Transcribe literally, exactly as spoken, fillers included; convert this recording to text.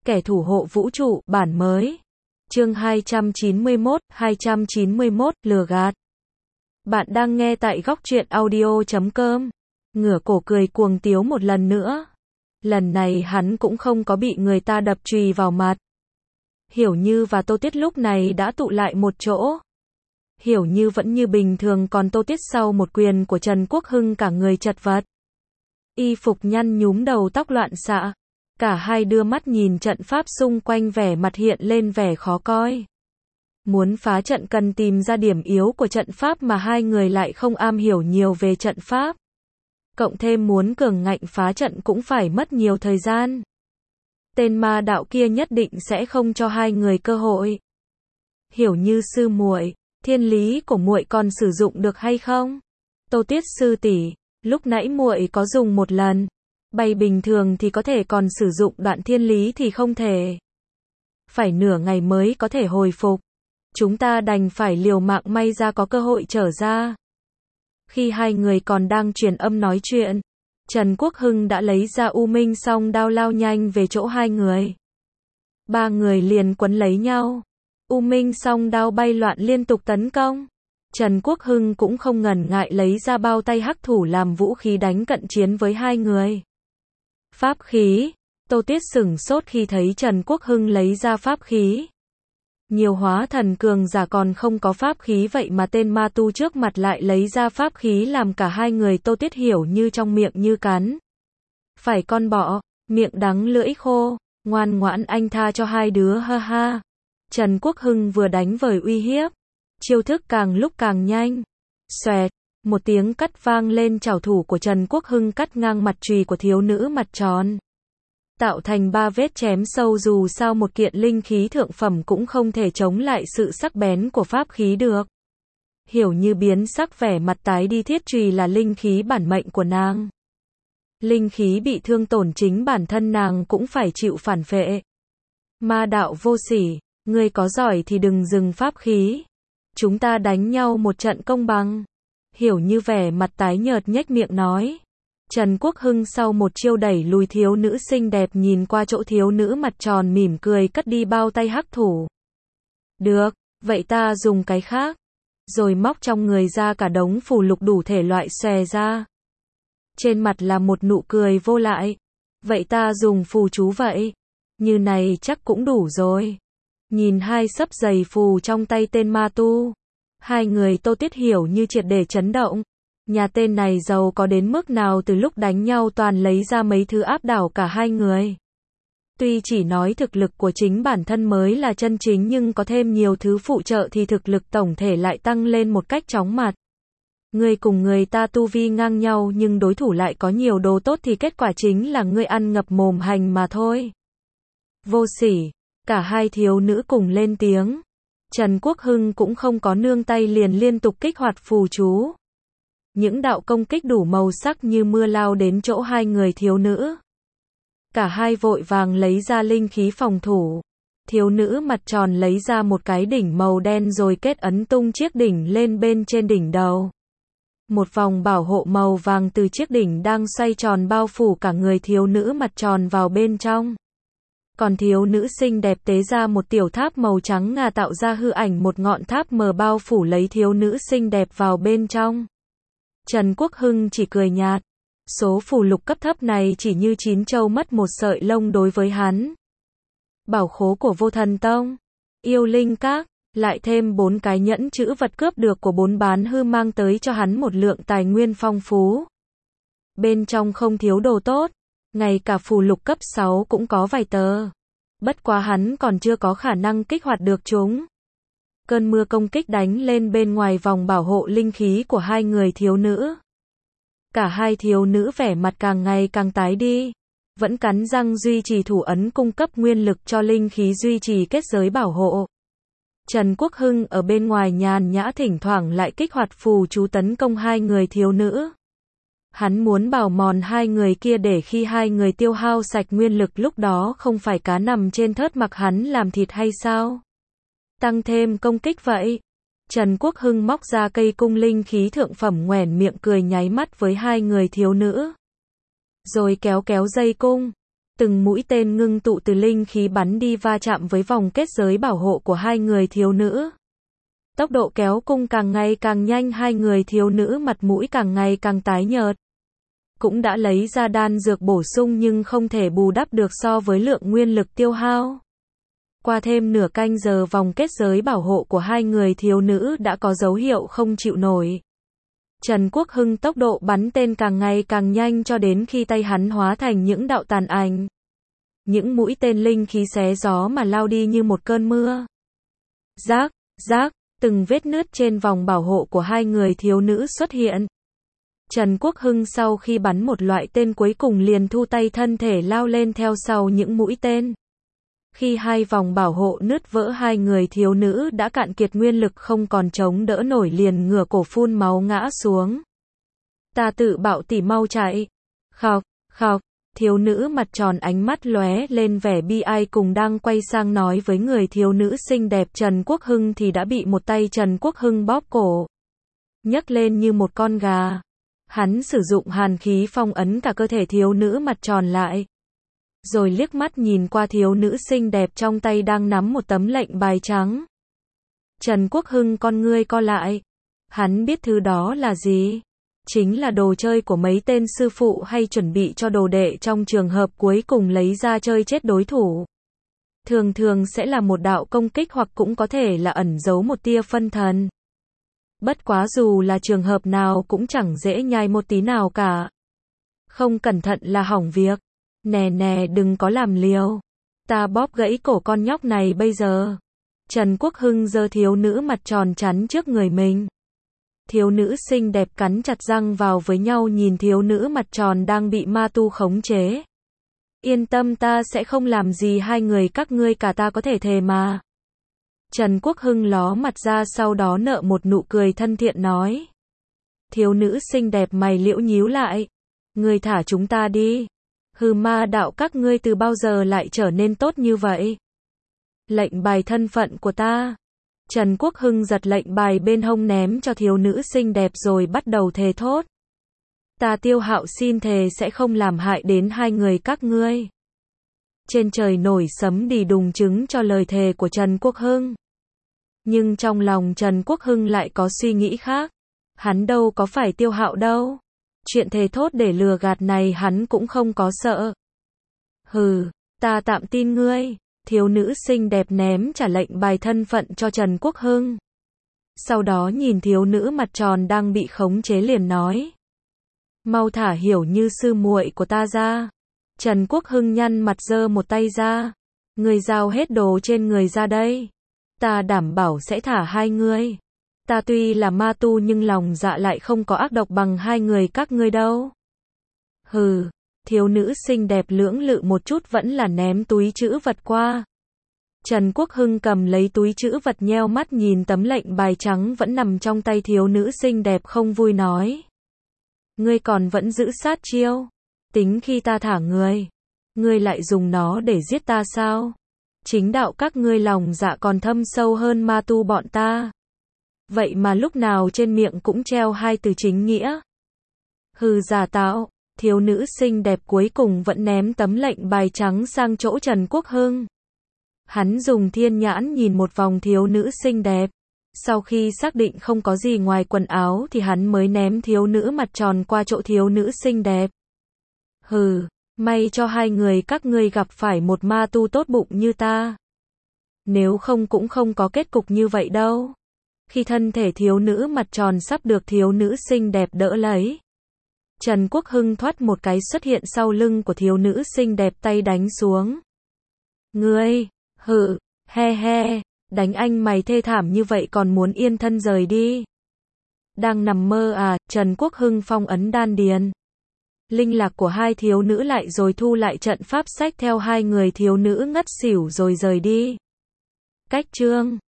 Kẻ thủ hộ vũ trụ, bản mới. Chương hai trăm chín mươi mốt, hai trăm chín mươi mốt, lừa gạt. Bạn đang nghe tại góc truyện audio chấm com. Ngửa cổ cười cuồng tiếu một lần nữa. Lần này hắn cũng không có bị người ta đập chùy vào mặt. Hiểu Như và Tô Tiết lúc này đã tụ lại một chỗ. Hiểu Như vẫn như bình thường, còn Tô Tiết sau một quyền của Trần Quốc Hưng cả người chật vật. Y phục nhăn nhúm, đầu tóc loạn xạ. Cả hai đưa mắt nhìn trận pháp xung quanh, vẻ mặt hiện lên vẻ khó coi. Muốn phá trận cần tìm ra điểm yếu của trận pháp mà hai người lại không am hiểu nhiều về trận pháp. Cộng thêm muốn cường ngạnh phá trận cũng phải mất nhiều thời gian. Tên ma đạo kia nhất định sẽ không cho hai người cơ hội. Hiểu Như sư muội, thiên lý của muội còn sử dụng được hay không? Tô Tiết sư tỷ, lúc nãy muội có dùng một lần. Bay bình thường thì có thể, còn sử dụng đoạn thiên lý thì không thể. Phải nửa ngày mới có thể hồi phục. Chúng ta đành phải liều mạng may ra có cơ hội trở ra. Khi hai người còn đang truyền âm nói chuyện, Trần Quốc Hưng đã lấy ra U Minh Song Đao lao nhanh về chỗ hai người. Ba người liền quấn lấy nhau. U Minh Song Đao bay loạn liên tục tấn công. Trần Quốc Hưng cũng không ngần ngại lấy ra bao tay hắc thủ làm vũ khí đánh cận chiến với hai người. Pháp khí. Tô Tiết sửng sốt khi thấy Trần Quốc Hưng lấy ra pháp khí. Nhiều hóa thần cường giả còn không có pháp khí, vậy mà tên ma tu trước mặt lại lấy ra pháp khí, làm cả hai người Tô Tiết Hiểu Như trong miệng như cắn phải con bọ, miệng đắng lưỡi khô. Ngoan ngoãn anh tha cho hai đứa, ha ha. Trần Quốc Hưng vừa đánh vời uy hiếp, chiêu thức càng lúc càng nhanh. Xoẹt, một tiếng cắt vang lên, trảo thủ của Trần Quốc Hưng cắt ngang mặt chùy của thiếu nữ mặt tròn, tạo thành ba vết chém sâu. Dù sao một kiện linh khí thượng phẩm cũng không thể chống lại sự sắc bén của pháp khí được. Hiểu Như biến sắc, vẻ mặt tái đi, thiết chùy là linh khí bản mệnh của nàng. Linh khí bị thương tổn, chính bản thân nàng cũng phải chịu phản phệ. Ma đạo vô sỉ, ngươi có giỏi thì đừng dừng pháp khí. Chúng ta đánh nhau một trận công bằng. Hiểu Như vẻ mặt tái nhợt nhếch miệng nói. Trần Quốc Hưng sau một chiêu đẩy lùi thiếu nữ xinh đẹp, nhìn qua chỗ thiếu nữ mặt tròn mỉm cười cất đi bao tay hắc thủ. Được, vậy ta dùng cái khác. Rồi móc trong người ra cả đống phù lục đủ thể loại xòe ra. Trên mặt là một nụ cười vô lại. Vậy ta dùng phù chú vậy. Như này chắc cũng đủ rồi. Nhìn hai sấp dày phù trong tay tên ma tu, hai người Tô Tiết Hiểu Như triệt để chấn động. Nhà tên này giàu có đến mức nào, từ lúc đánh nhau toàn lấy ra mấy thứ áp đảo cả hai người. Tuy chỉ nói thực lực của chính bản thân mới là chân chính, nhưng có thêm nhiều thứ phụ trợ thì thực lực tổng thể lại tăng lên một cách chóng mặt. Ngươi cùng người ta tu vi ngang nhau nhưng đối thủ lại có nhiều đồ tốt thì kết quả chính là ngươi ăn ngập mồm hành mà thôi. Vô sỉ. Cả hai thiếu nữ cùng lên tiếng. Trần Quốc Hưng cũng không có nương tay, liền liên tục kích hoạt phù chú. Những đạo công kích đủ màu sắc như mưa lao đến chỗ hai người thiếu nữ. Cả hai vội vàng lấy ra linh khí phòng thủ. Thiếu nữ mặt tròn lấy ra một cái đỉnh màu đen rồi kết ấn tung chiếc đỉnh lên bên trên đỉnh đầu. Một vòng bảo hộ màu vàng từ chiếc đỉnh đang xoay tròn bao phủ cả người thiếu nữ mặt tròn vào bên trong. Còn thiếu nữ xinh đẹp tế ra một tiểu tháp màu trắng ngà, tạo ra hư ảnh một ngọn tháp mờ bao phủ lấy thiếu nữ xinh đẹp vào bên trong. Trần Quốc Hưng chỉ cười nhạt. Số phù lục cấp thấp này chỉ như chín châu mất một sợi lông đối với hắn. Bảo khố của Vô Thần Tông, Yêu Linh Các, lại thêm bốn cái nhẫn chữ vật cướp được của bốn bán hư mang tới cho hắn một lượng tài nguyên phong phú. Bên trong không thiếu đồ tốt. Ngay cả phù lục cấp sáu cũng có vài tờ. Bất quá hắn còn chưa có khả năng kích hoạt được chúng. Cơn mưa công kích đánh lên bên ngoài vòng bảo hộ linh khí của hai người thiếu nữ. Cả hai thiếu nữ vẻ mặt càng ngày càng tái đi. Vẫn cắn răng duy trì thủ ấn cung cấp nguyên lực cho linh khí duy trì kết giới bảo hộ. Trần Quốc Hưng ở bên ngoài nhàn nhã, thỉnh thoảng lại kích hoạt phù chú tấn công hai người thiếu nữ. Hắn muốn bào mòn hai người kia để khi hai người tiêu hao sạch nguyên lực, lúc đó không phải cá nằm trên thớt mặc hắn làm thịt hay sao? Tăng thêm công kích vậy. Trần Quốc Hưng móc ra cây cung linh khí thượng phẩm, nhoẻn miệng cười nháy mắt với hai người thiếu nữ. Rồi kéo kéo dây cung. Từng mũi tên ngưng tụ từ linh khí bắn đi va chạm với vòng kết giới bảo hộ của hai người thiếu nữ. Tốc độ kéo cung càng ngày càng nhanh, hai người thiếu nữ mặt mũi càng ngày càng tái nhợt. Cũng đã lấy ra đan dược bổ sung nhưng không thể bù đắp được so với lượng nguyên lực tiêu hao. Qua thêm nửa canh giờ vòng kết giới bảo hộ của hai người thiếu nữ đã có dấu hiệu không chịu nổi. Trần Quốc Hưng tốc độ bắn tên càng ngày càng nhanh cho đến khi tay hắn hóa thành những đạo tàn ảnh. Những mũi tên linh khí xé gió mà lao đi như một cơn mưa. Rác, rác, từng vết nứt trên vòng bảo hộ của hai người thiếu nữ xuất hiện. Trần Quốc Hưng sau khi bắn một loại tên cuối cùng liền thu tay, thân thể lao lên theo sau những mũi tên. Khi hai vòng bảo hộ nứt vỡ, hai người thiếu nữ đã cạn kiệt nguyên lực không còn chống đỡ nổi, liền ngửa cổ phun máu ngã xuống. Ta tự bạo tỷ, mau chạy. Khóc, khóc, thiếu nữ mặt tròn ánh mắt lóe lên vẻ bi ai, cùng đang quay sang nói với người thiếu nữ xinh đẹp Trần Quốc Hưng thì đã bị một tay Trần Quốc Hưng bóp cổ, nhấc lên như một con gà. Hắn sử dụng hàn khí phong ấn cả cơ thể thiếu nữ mặt tròn lại. Rồi liếc mắt nhìn qua thiếu nữ xinh đẹp trong tay đang nắm một tấm lệnh bài trắng. Trần Quốc Hưng con ngươi co lại. Hắn biết thứ đó là gì? Chính là đồ chơi của mấy tên sư phụ hay chuẩn bị cho đồ đệ trong trường hợp cuối cùng lấy ra chơi chết đối thủ. Thường thường sẽ là một đạo công kích hoặc cũng có thể là ẩn giấu một tia phân thần. Bất quá dù là trường hợp nào cũng chẳng dễ nhai một tí nào cả. Không cẩn thận là hỏng việc. Nè nè, đừng có làm liều. Ta bóp gãy cổ con nhóc này bây giờ. Trần Quốc Hưng giơ thiếu nữ mặt tròn chắn trước người mình. Thiếu nữ xinh đẹp cắn chặt răng vào với nhau nhìn thiếu nữ mặt tròn đang bị ma tu khống chế. Yên tâm, ta sẽ không làm gì hai người các ngươi cả, ta có thể thề mà. Trần Quốc Hưng ló mặt ra, sau đó nở một nụ cười thân thiện nói. Thiếu nữ xinh đẹp mày liễu nhíu lại. Ngươi thả chúng ta đi. Hừ, ma đạo các ngươi từ bao giờ lại trở nên tốt như vậy? Lệnh bài thân phận của ta. Trần Quốc Hưng giật lệnh bài bên hông ném cho thiếu nữ xinh đẹp rồi bắt đầu thề thốt. Ta Tiêu Hạo xin thề sẽ không làm hại đến hai người các ngươi. Trên trời nổi sấm đì đùng chứng cho lời thề của Trần Quốc Hưng. Nhưng trong lòng Trần Quốc Hưng lại có suy nghĩ khác. Hắn đâu có phải Tiêu Hạo đâu. Chuyện thề thốt để lừa gạt này hắn cũng không có sợ. Hừ, ta tạm tin ngươi. Thiếu nữ xinh đẹp ném trả lệnh bài thân phận cho Trần Quốc Hưng. Sau đó nhìn thiếu nữ mặt tròn đang bị khống chế liền nói. Mau thả Hiểu Như sư muội của ta ra. Trần Quốc Hưng nhăn mặt giơ một tay ra. Ngươi giao hết đồ trên người ra đây. Ta đảm bảo sẽ thả hai ngươi. Ta tuy là ma tu nhưng lòng dạ lại không có ác độc bằng hai người các ngươi đâu. Hừ, thiếu nữ xinh đẹp lưỡng lự một chút vẫn là ném túi trữ vật qua. Trần Quốc Hưng cầm lấy túi trữ vật, nheo mắt nhìn tấm lệnh bài trắng vẫn nằm trong tay thiếu nữ xinh đẹp, không vui nói. Ngươi còn vẫn giữ sát chiêu. Tính khi ta thả ngươi, ngươi lại dùng nó để giết ta sao? Chính đạo các ngươi lòng dạ còn thâm sâu hơn ma tu bọn ta. Vậy mà lúc nào trên miệng cũng treo hai từ chính nghĩa. Hừ, giả tạo. Thiếu nữ xinh đẹp cuối cùng vẫn ném tấm lệnh bài trắng sang chỗ Trần Quốc Hưng. Hắn dùng thiên nhãn nhìn một vòng thiếu nữ xinh đẹp. Sau khi xác định không có gì ngoài quần áo thì hắn mới ném thiếu nữ mặt tròn qua chỗ thiếu nữ xinh đẹp. Hừ, may cho hai người các ngươi gặp phải một ma tu tốt bụng như ta. Nếu không cũng không có kết cục như vậy đâu. Khi thân thể thiếu nữ mặt tròn sắp được thiếu nữ xinh đẹp đỡ lấy, Trần Quốc Hưng thoát một cái xuất hiện sau lưng của thiếu nữ xinh đẹp, tay đánh xuống. Ngươi, hự, he he, đánh anh mày thê thảm như vậy còn muốn yên thân rời đi. Đang nằm mơ à? Trần Quốc Hưng phong ấn đan điền. Linh lạc của hai thiếu nữ lại rồi thu lại trận pháp, sách theo hai người thiếu nữ ngất xỉu rồi rời đi. Cách chương